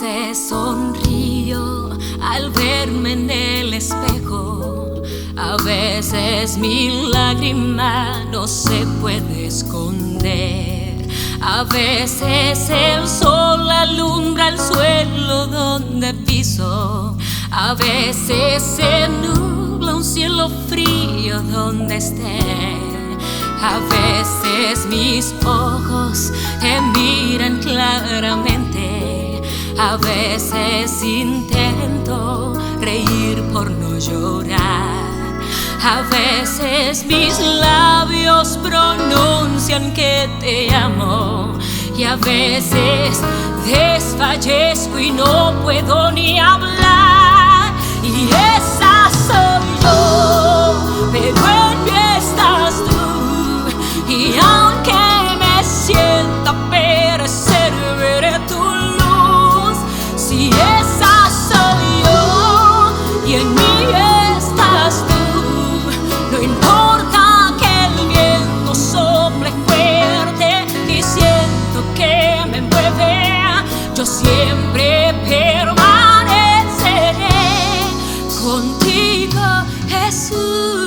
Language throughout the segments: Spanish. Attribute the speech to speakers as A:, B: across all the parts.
A: veces sonrío al verme en el espejo. A veces mi lágrima no se puede esconder. A veces el sol alumbra el suelo donde piso. A veces se nubla un cielo frío donde esté. A veces mis ojos te miran claramente. A veces intento reír por no llorar. A veces mis labios pronuncian que te amo. Y a veces desfallezco y no puedo ni hablar. Y esa soy yo, pero en mí estás tú. Y aunque me sienta perecer, veré tu luz. Si esa soy yo y en mí estás tú, no importa que el viento sople fuerte y siento que me mueve, yo siempre permaneceré contigo, Jesús.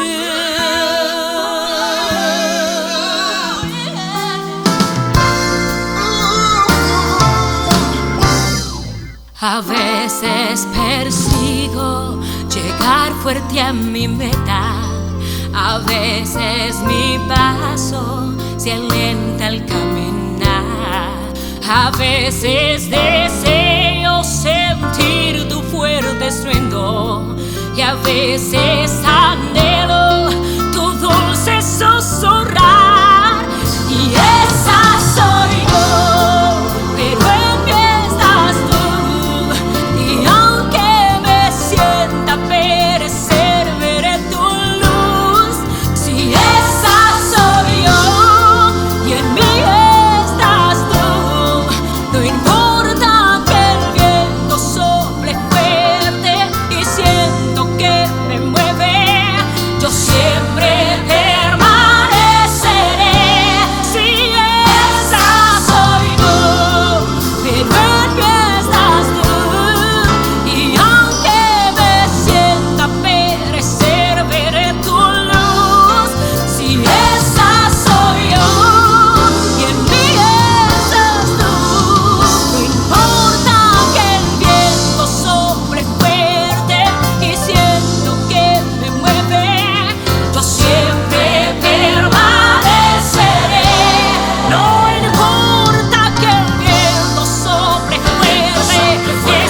A: A veces persigo llegar fuerte a mi meta. A veces mi paso se alenta al caminar. A veces deseo sentir tu fuerte estruendo. Y a veces anhelo tu dulce susurrar. Y esa soy yo, pero en mí estás tú. Y aunque me sienta perecer, veré tu luz. Si esa soy yo y en mí estás tú, no importa que el viento sople fuerte y siento que me mueve, yo siempre permaneceré. Si esa soy yo, pero en mí estás tú. Y aunque me sienta perecer, veré tu luz. Si esa soy yo y en mí estás tú, no importa que el viento sople fuerte y siento que me mueve, yo siempre permaneceré. No importa que el viento sople fuerte